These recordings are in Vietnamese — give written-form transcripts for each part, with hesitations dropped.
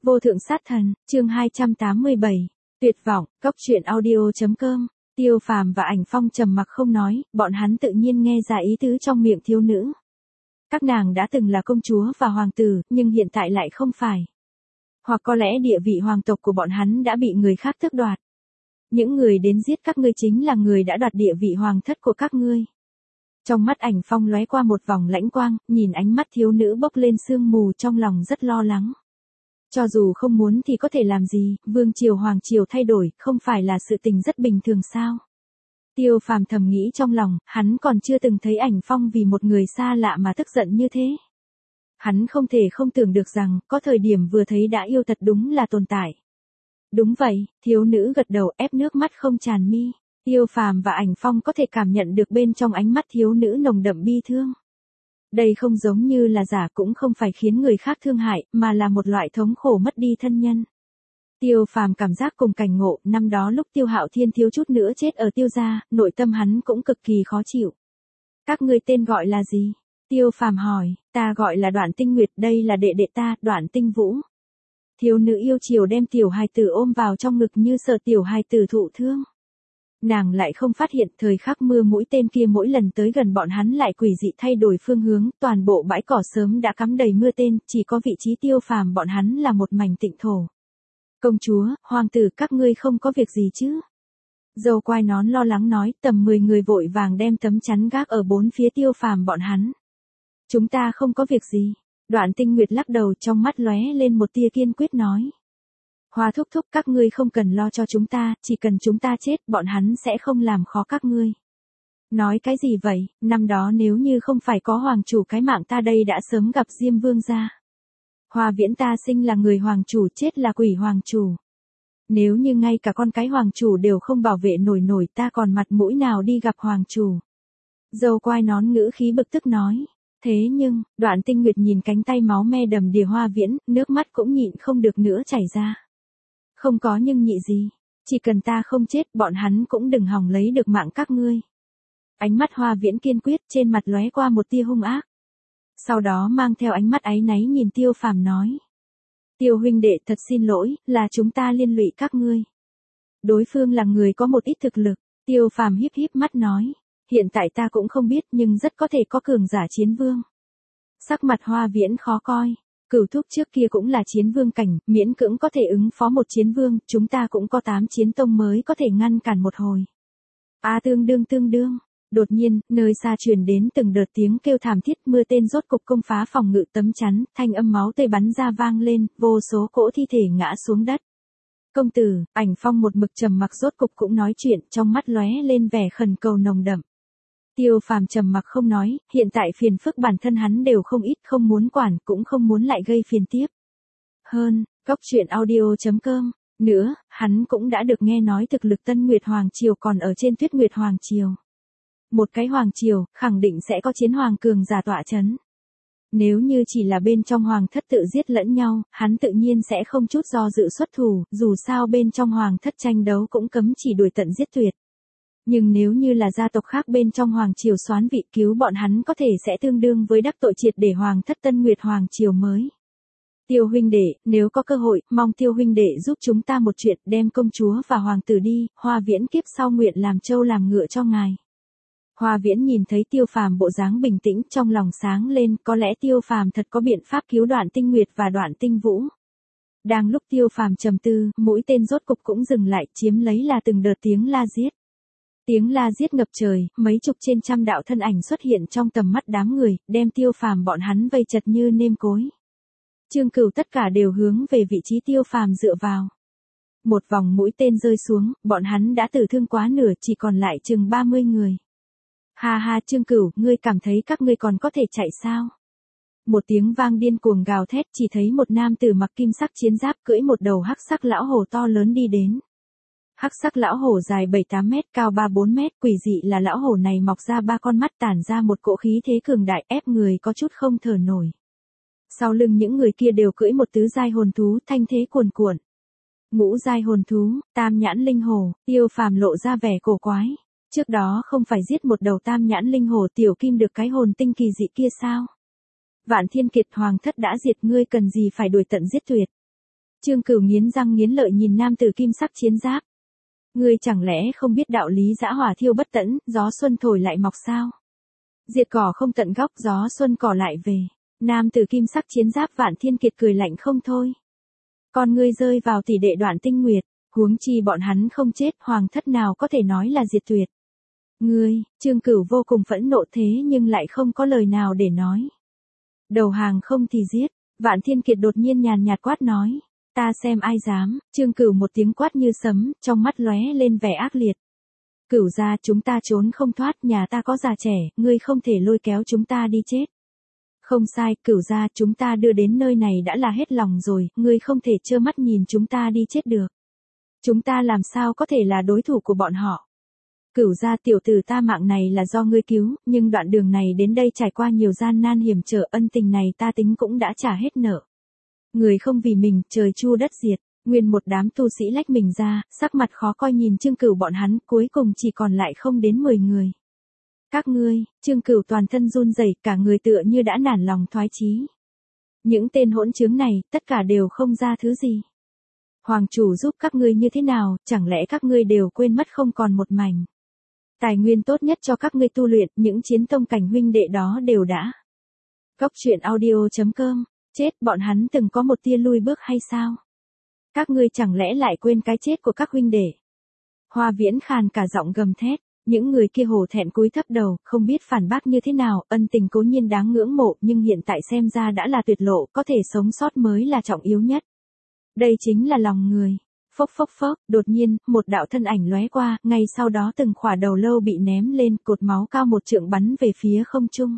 Vô thượng sát thần, chương 287. Tuyệt vọng, Cốc truyện audio.com. Tiêu Phàm và Ảnh Phong trầm mặc không nói, bọn hắn tự nhiên nghe ra ý tứ trong miệng thiếu nữ. Các nàng đã từng là công chúa và hoàng tử, nhưng hiện tại lại không phải. Hoặc có lẽ địa vị hoàng tộc của bọn hắn đã bị người khác tước đoạt. Những người đến giết các ngươi chính là người đã đoạt địa vị hoàng thất của các ngươi. Trong mắt Ảnh Phong lóe qua một vòng lãnh quang, nhìn ánh mắt thiếu nữ bốc lên sương mù trong lòng rất lo lắng. Cho dù không muốn thì có thể làm gì, vương triều hoàng triều thay đổi, không phải là sự tình rất bình thường sao? Tiêu Phàm thầm nghĩ trong lòng, hắn còn chưa từng thấy Ảnh Phong vì một người xa lạ mà tức giận như thế. Hắn không thể không tưởng được rằng, có thời điểm vừa thấy đã yêu thật đúng là tồn tại. Đúng vậy, thiếu nữ gật đầu ép nước mắt không tràn mi. Tiêu Phàm và Ảnh Phong có thể cảm nhận được bên trong ánh mắt thiếu nữ nồng đậm bi thương. Đây không giống như là giả, cũng không phải khiến người khác thương hại, mà là một loại thống khổ mất đi thân nhân. Tiêu Phàm cảm giác cùng cảnh ngộ, năm đó lúc Tiêu Hạo Thiên thiếu chút nữa chết ở Tiêu gia, nội tâm hắn cũng cực kỳ khó chịu. Các ngươi tên gọi là gì? Tiêu Phàm hỏi. Ta gọi là Đoạn Tinh Nguyệt, đây là đệ đệ ta, Đoạn Tinh Vũ. Thiếu nữ yêu chiều đem tiểu hài tử ôm vào trong ngực như sợ tiểu hài tử thụ thương. Nàng lại không phát hiện thời khắc mưa mũi tên kia mỗi lần tới gần bọn hắn lại quỷ dị thay đổi phương hướng, toàn bộ bãi cỏ sớm đã cắm đầy mưa tên, chỉ có vị trí Tiêu Phàm bọn hắn là một mảnh tịnh thổ. Công chúa, hoàng tử, các ngươi không có việc gì chứ? Dâu quai nón lo lắng nói, tầm 10 người vội vàng đem tấm chắn gác ở bốn phía Tiêu Phàm bọn hắn. Chúng ta không có việc gì. Đoạn Tinh Nguyệt lắc đầu, trong mắt lóe lên một tia kiên quyết nói. Hoa thúc thúc, các ngươi không cần lo cho chúng ta, chỉ cần chúng ta chết, bọn hắn sẽ không làm khó các ngươi. Nói cái gì vậy, năm đó nếu như không phải có hoàng chủ cái mạng ta đây đã sớm gặp Diêm Vương gia. Hoa Viễn ta sinh là người hoàng chủ, chết là quỷ hoàng chủ. Nếu như ngay cả con cái hoàng chủ đều không bảo vệ nổi ta còn mặt mũi nào đi gặp hoàng chủ. Dâu quai nón ngữ khí bực tức nói. Thế nhưng, Đoạn Tinh Nguyệt nhìn cánh tay máu me đầm đìa Hoa Viễn, nước mắt cũng nhịn không được nữa chảy ra. Không có nhưng nhị gì, chỉ cần ta không chết, bọn hắn cũng đừng hòng lấy được mạng các ngươi. Ánh mắt Hoa Viễn kiên quyết, trên mặt lóe qua một tia hung ác. Sau đó mang theo ánh mắt áy náy nhìn Tiêu Phàm nói. Tiêu huynh đệ, thật xin lỗi, là chúng ta liên lụy các ngươi. Đối phương là người có một ít thực lực. Tiêu Phàm híp híp mắt nói. Hiện tại ta cũng không biết, nhưng rất có thể có cường giả chiến vương. Sắc mặt Hoa Viễn khó coi. Cửu thúc trước kia cũng là chiến vương cảnh, miễn cưỡng có thể ứng phó một chiến vương, chúng ta cũng có 8 chiến tông mới có thể ngăn cản một hồi. Tương đương. Đột nhiên, nơi xa truyền đến từng đợt tiếng kêu thảm thiết, mưa tên rốt cục công phá phòng ngự tấm chắn, thanh âm máu tươi bắn ra vang lên, vô số cỗ thi thể ngã xuống đất. Công tử, Ảnh Phong một mực trầm mặc rốt cục cũng nói chuyện, trong mắt lóe lên vẻ khẩn cầu nồng đậm. Tiêu Phàm trầm mặc không nói, hiện tại phiền phức bản thân hắn đều không ít, không muốn quản, cũng không muốn lại gây phiền tiếp. Hơn, Cốc truyện audio.com. Nữa, hắn cũng đã được nghe nói thực lực Tân Nguyệt Hoàng Triều còn ở trên Tuyết Nguyệt Hoàng Triều. Một cái Hoàng Triều, khẳng định sẽ có chiến hoàng cường giả tọa chấn. Nếu như chỉ là bên trong hoàng thất tự giết lẫn nhau, hắn tự nhiên sẽ không chút do dự xuất thủ, dù sao bên trong hoàng thất tranh đấu cũng cấm chỉ đuổi tận giết tuyệt. Nhưng nếu như là gia tộc khác bên trong hoàng triều soán vị cứu bọn hắn có thể sẽ tương đương với đắc tội triệt để hoàng thất Tân Nguyệt Hoàng Triều mới. Tiêu huynh đệ, nếu có cơ hội, mong Tiêu huynh đệ giúp chúng ta một chuyện, đem công chúa và hoàng tử đi, Hoa Viễn kiếp sau nguyện làm trâu làm ngựa cho ngài. Hoa Viễn nhìn thấy Tiêu Phàm bộ dáng bình tĩnh, trong lòng sáng lên, có lẽ Tiêu Phàm thật có biện pháp cứu Đoạn Tinh Nguyệt và Đoạn Tinh Vũ. Đang lúc Tiêu Phàm trầm tư, mũi tên rốt cục cũng dừng lại, chiếm lấy là từng đợt tiếng la giết. Tiếng la giết ngập trời, mấy chục trên trăm đạo thân ảnh xuất hiện trong tầm mắt đám người, đem Tiêu Phàm bọn hắn vây chật như nêm cối. Chương Cửu tất cả đều hướng về vị trí Tiêu Phàm dựa vào. Một vòng mũi tên rơi xuống, bọn hắn đã tử thương quá nửa, chỉ còn lại chừng 30 người. Ha, Chương Cửu, ngươi cảm thấy các ngươi còn có thể chạy sao? Một tiếng vang điên cuồng gào thét, chỉ thấy một nam tử mặc kim sắc chiến giáp cưỡi một đầu hắc sắc lão hổ to lớn đi đến. Hắc sắc lão hổ dài 7-8 mét, cao 3-4 mét, quỷ dị là lão hổ này mọc ra 3 con mắt tản ra một cỗ khí thế cường đại ép người có chút không thở nổi. Sau lưng những người kia đều cưỡi một tứ giai hồn thú, thanh thế cuồn cuộn. Ngũ giai hồn thú, Tam nhãn linh hổ. Tiêu Phàm lộ ra vẻ cổ quái. Trước đó không phải giết một đầu Tam nhãn linh hổ tiểu kim được cái hồn tinh kỳ dị kia sao? Vạn Thiên Kiệt hoàng thất đã diệt, ngươi cần gì phải đuổi tận giết tuyệt? Trương Cửu nghiến răng nghiến lợi nhìn nam tử kim sắc chiến giáp. Ngươi chẳng lẽ không biết đạo lý dã hỏa thiêu bất tận, gió xuân thổi lại mọc sao? Diệt cỏ không tận gốc, gió xuân cỏ lại về. Nam tử kim sắc chiến giáp Vạn Thiên Kiệt cười lạnh không thôi. Con ngươi rơi vào tỷ đệ Đoạn Tinh Nguyệt, huống chi bọn hắn không chết, hoàng thất nào có thể nói là diệt tuyệt. Ngươi, Trương Cửu vô cùng phẫn nộ thế nhưng lại không có lời nào để nói. Đầu hàng không thì giết, Vạn Thiên Kiệt đột nhiên nhàn nhạt quát nói. Ta xem ai dám, Trương Cửu một tiếng quát như sấm, trong mắt lóe lên vẻ ác liệt. Cửu gia chúng ta trốn không thoát, nhà ta có già trẻ, ngươi không thể lôi kéo chúng ta đi chết. Không sai, Cửu gia chúng ta đưa đến nơi này đã là hết lòng rồi, ngươi không thể trơ mắt nhìn chúng ta đi chết được. Chúng ta làm sao có thể là đối thủ của bọn họ. Cửu gia tiểu tử ta mạng này là do ngươi cứu, nhưng đoạn đường này đến đây trải qua nhiều gian nan hiểm trở, ân tình này ta tính cũng đã trả hết nợ. Người không vì mình, trời chu đất diệt, nguyên một đám tu sĩ lách mình ra, sắc mặt khó coi nhìn Trương Cửu bọn hắn, cuối cùng chỉ còn lại không đến 10 người. Các ngươi, Trương Cửu toàn thân run rẩy, cả người tựa như đã nản lòng thoái chí. Những tên hỗn trướng này, tất cả đều không ra thứ gì. Hoàng chủ giúp các ngươi như thế nào, chẳng lẽ các ngươi đều quên mất không còn một mảnh. Tài nguyên tốt nhất cho các ngươi tu luyện, những chiến tông cảnh huynh đệ đó đều đã. Cốc truyện audio.com, chết, bọn hắn từng có một tia lui bước hay sao? Các ngươi chẳng lẽ lại quên cái chết của các huynh đệ? Hoa Viễn khàn cả giọng gầm thét, những người kia hổ thẹn cúi thấp đầu, không biết phản bác như thế nào, ân tình cố nhiên đáng ngưỡng mộ, nhưng hiện tại xem ra đã là tuyệt lộ, có thể sống sót mới là trọng yếu nhất. Đây chính là lòng người. Phốc phốc phốc, đột nhiên, một đạo thân ảnh lóe qua, ngay sau đó từng khỏa đầu lâu bị ném lên, cột máu cao 1 trượng bắn về phía không trung.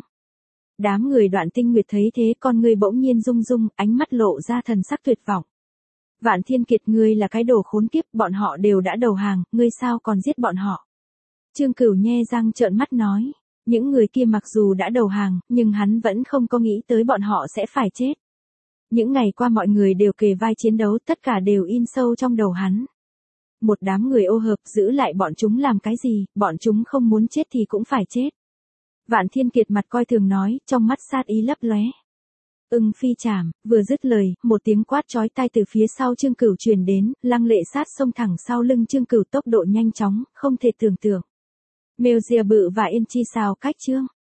Đám người Đoạn Tinh Nguyệt thấy thế, con ngươi bỗng nhiên rung rung, ánh mắt lộ ra thần sắc tuyệt vọng. Vạn Thiên Kiệt, ngươi là cái đồ khốn kiếp, bọn họ đều đã đầu hàng, ngươi sao còn giết bọn họ? Trương Cửu nhe răng trợn mắt nói, những người kia mặc dù đã đầu hàng, nhưng hắn vẫn không có nghĩ tới bọn họ sẽ phải chết. Những ngày qua mọi người đều kề vai chiến đấu, tất cả đều in sâu trong đầu hắn. Một đám người ô hợp, giữ lại bọn chúng làm cái gì, bọn chúng không muốn chết thì cũng phải chết. Vạn Thiên Kiệt mặt coi thường nói, trong mắt sát ý lấp lóe. Phi chảm, vừa dứt lời, một tiếng quát chói tai từ phía sau Trương Cửu truyền đến, lăng lệ sát xông thẳng sau lưng Trương Cửu, tốc độ nhanh chóng, không thể tưởng tượng. Mèo rìa bự và yên chi xào cách chương.